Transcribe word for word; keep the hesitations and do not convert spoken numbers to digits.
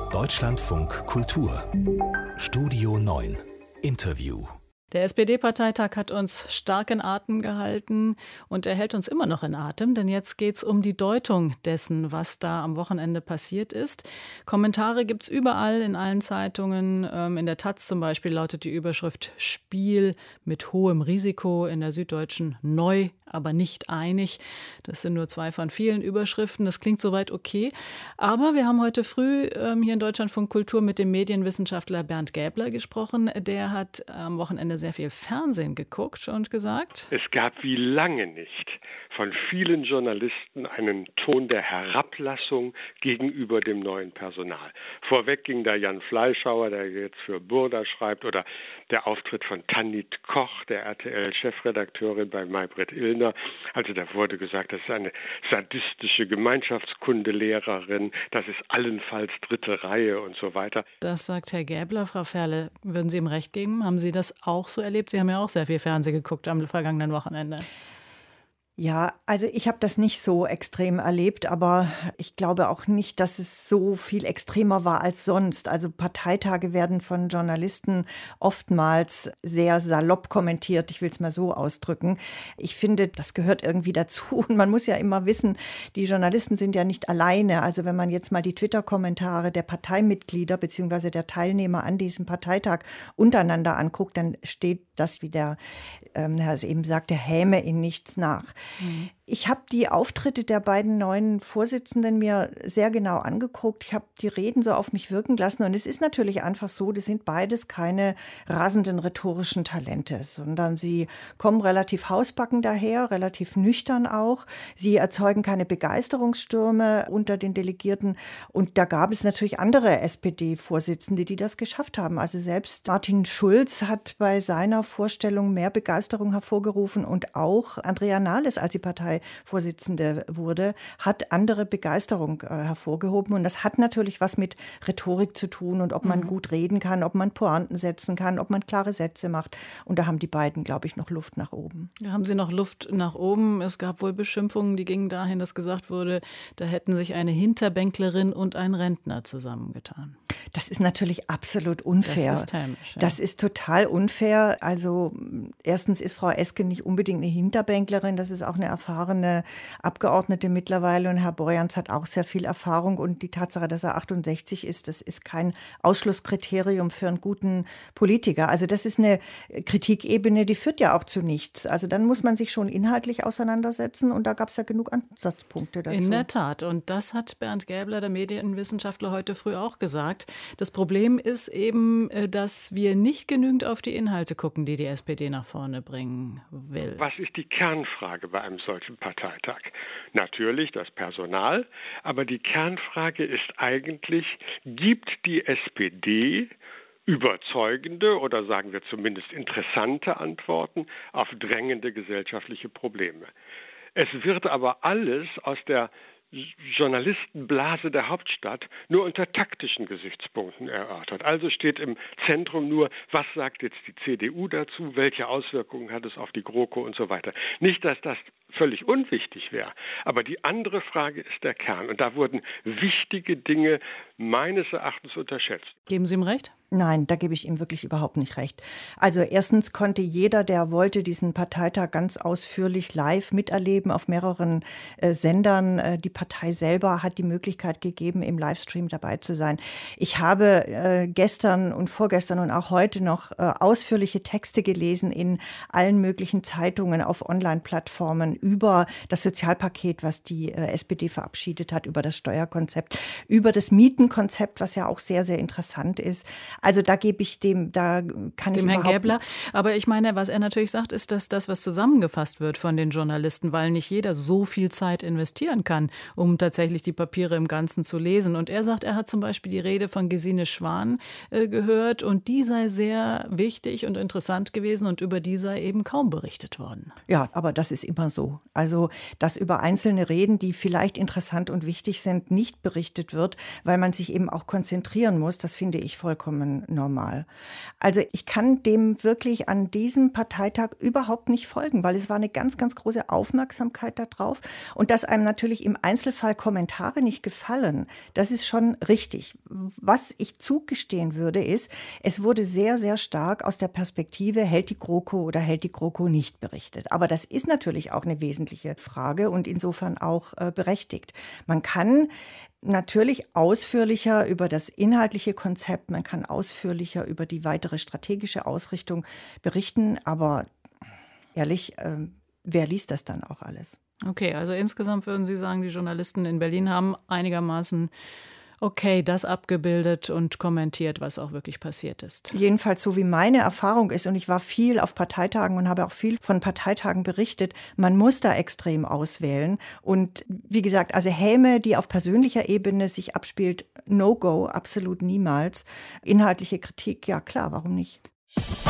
Deutschlandfunk Kultur Studio neun Interview. Der S P D-Parteitag hat uns stark in Atem gehalten und er hält uns immer noch in Atem, denn jetzt geht es um die Deutung dessen, was da am Wochenende passiert ist. Kommentare gibt es überall in allen Zeitungen. In der Taz zum Beispiel lautet die Überschrift Spiel mit hohem Risiko, in der Süddeutschen neu, aber nicht einig. Das sind nur zwei von vielen Überschriften. Das klingt soweit okay. Aber wir haben heute früh ähm, hier in Deutschlandfunk Kultur mit dem Medienwissenschaftler Bernd Gäbler gesprochen. Der hat am Wochenende sehr viel Fernsehen geguckt und gesagt: Es gab wie lange nicht von vielen Journalisten einen Ton der Herablassung gegenüber dem neuen Personal. Vorweg ging da Jan Fleischhauer, der jetzt für Burda schreibt, oder der Auftritt von Tanit Koch, der R T L-Chefredakteurin bei Maybrit Illner. Also da wurde gesagt, das ist eine sadistische Gemeinschaftskundelehrerin, das ist allenfalls dritte Reihe und so weiter. Das sagt Herr Gäbler. Frau Ferle, würden Sie ihm recht geben? Haben Sie das auch so erlebt? Sie haben ja auch sehr viel Fernsehen geguckt am vergangenen Wochenende. Ja, also ich habe das nicht so extrem erlebt, aber ich glaube auch nicht, dass es so viel extremer war als sonst. Also Parteitage werden von Journalisten oftmals sehr salopp kommentiert, ich will es mal so ausdrücken. Ich finde, das gehört irgendwie dazu und man muss ja immer wissen, die Journalisten sind ja nicht alleine. Also wenn man jetzt mal die Twitter-Kommentare der Parteimitglieder bzw. der Teilnehmer an diesem Parteitag untereinander anguckt, dann steht das, wie der ähm, Herr es eben sagte, häme in nichts nach. Mhm. Ich habe die Auftritte der beiden neuen Vorsitzenden mir sehr genau angeguckt. Ich habe die Reden so auf mich wirken lassen. Und es ist natürlich einfach so, das sind beides keine rasenden rhetorischen Talente, sondern sie kommen relativ hausbacken daher, relativ nüchtern auch. Sie erzeugen keine Begeisterungsstürme unter den Delegierten. Und da gab es natürlich andere S P D-Vorsitzende, die das geschafft haben. Also selbst Martin Schulz hat bei seiner Vorstellung mehr Begeisterung hervorgerufen. Und auch Andrea Nahles, als sie Partei Vorsitzende wurde, hat andere Begeisterung äh, hervorgehoben. Und das hat natürlich was mit Rhetorik zu tun und ob man mhm. gut reden kann, ob man Pointen setzen kann, ob man klare Sätze macht. Und da haben die beiden, glaube ich, noch Luft nach oben. Da haben sie noch Luft nach oben. Es gab wohl Beschimpfungen, die gingen dahin, dass gesagt wurde, da hätten sich eine Hinterbänklerin und ein Rentner zusammengetan. Das ist natürlich absolut unfair. Das ist hämisch, ja. Das ist total unfair. Also erstens ist Frau Eske nicht unbedingt eine Hinterbänklerin, das ist auch eine erfahrene Abgeordnete mittlerweile und Herr Borjans hat auch sehr viel Erfahrung und die Tatsache, dass er achtundsechzig ist, das ist kein Ausschlusskriterium für einen guten Politiker. Also das ist eine Kritikebene, die führt ja auch zu nichts. Also dann muss man sich schon inhaltlich auseinandersetzen und da gab es ja genug Ansatzpunkte dazu. In der Tat und das hat Bernd Gäbler, der Medienwissenschaftler, heute früh auch gesagt. Das Problem ist eben, dass wir nicht genügend auf die Inhalte gucken, die die S P D nach vorne bringen will. Was ist die Kernfrage bei einem solchen Parteitag? Natürlich das Personal, aber die Kernfrage ist eigentlich, gibt die S P D überzeugende oder sagen wir zumindest interessante Antworten auf drängende gesellschaftliche Probleme? Es wird aber alles aus der Journalistenblase der Hauptstadt nur unter taktischen Gesichtspunkten erörtert. Also steht im Zentrum nur, was sagt jetzt die C D U dazu, welche Auswirkungen hat es auf die GroKo und so weiter. Nicht, dass das völlig unwichtig wäre, aber die andere Frage ist der Kern. Und da wurden wichtige Dinge meines Erachtens unterschätzt. Geben Sie ihm recht? Nein, da gebe ich ihm wirklich überhaupt nicht recht. Also erstens konnte jeder, der wollte, diesen Parteitag ganz ausführlich live miterleben auf mehreren äh, Sendern. Äh, die Partei selber hat die Möglichkeit gegeben, im Livestream dabei zu sein. Ich habe äh, gestern und vorgestern und auch heute noch äh, ausführliche Texte gelesen in allen möglichen Zeitungen, auf Online-Plattformen über das Sozialpaket, was die äh, S P D verabschiedet hat, über das Steuerkonzept, über das Mietenkonzept, was ja auch sehr, sehr interessant ist. Also da gebe ich dem, da kann dem ich Herrn überhaupt Gäbler. Aber ich meine, was er natürlich sagt, ist, dass das, was zusammengefasst wird von den Journalisten, weil nicht jeder so viel Zeit investieren kann, um tatsächlich die Papiere im Ganzen zu lesen. Und er sagt, er hat zum Beispiel die Rede von Gesine Schwan äh, gehört und die sei sehr wichtig und interessant gewesen und über die sei eben kaum berichtet worden. Ja, aber das ist immer so. Also, dass über einzelne Reden, die vielleicht interessant und wichtig sind, nicht berichtet wird, weil man sich eben auch konzentrieren muss, das finde ich vollkommen vollkommen normal. Also ich kann dem wirklich an diesem Parteitag überhaupt nicht folgen, weil es war eine ganz, ganz große Aufmerksamkeit darauf. Und dass einem natürlich im Einzelfall Kommentare nicht gefallen, das ist schon richtig. Was ich zugestehen würde, ist, es wurde sehr, sehr stark aus der Perspektive, hält die GroKo oder hält die GroKo nicht berichtet. Aber das ist natürlich auch eine wesentliche Frage und insofern auch äh, berechtigt. Man kann natürlich ausführlicher über das inhaltliche Konzept, man kann ausführlicher über die weitere strategische Ausrichtung berichten, aber ehrlich, äh, wer liest das dann auch alles? Okay, also insgesamt würden Sie sagen, die Journalisten in Berlin haben einigermaßen okay das abgebildet und kommentiert, was auch wirklich passiert ist. Jedenfalls so wie meine Erfahrung ist, und ich war viel auf Parteitagen und habe auch viel von Parteitagen berichtet, man muss da extrem auswählen. Und wie gesagt, also Häme, die auf persönlicher Ebene sich abspielt, no go, absolut niemals. Inhaltliche Kritik, ja klar, warum nicht?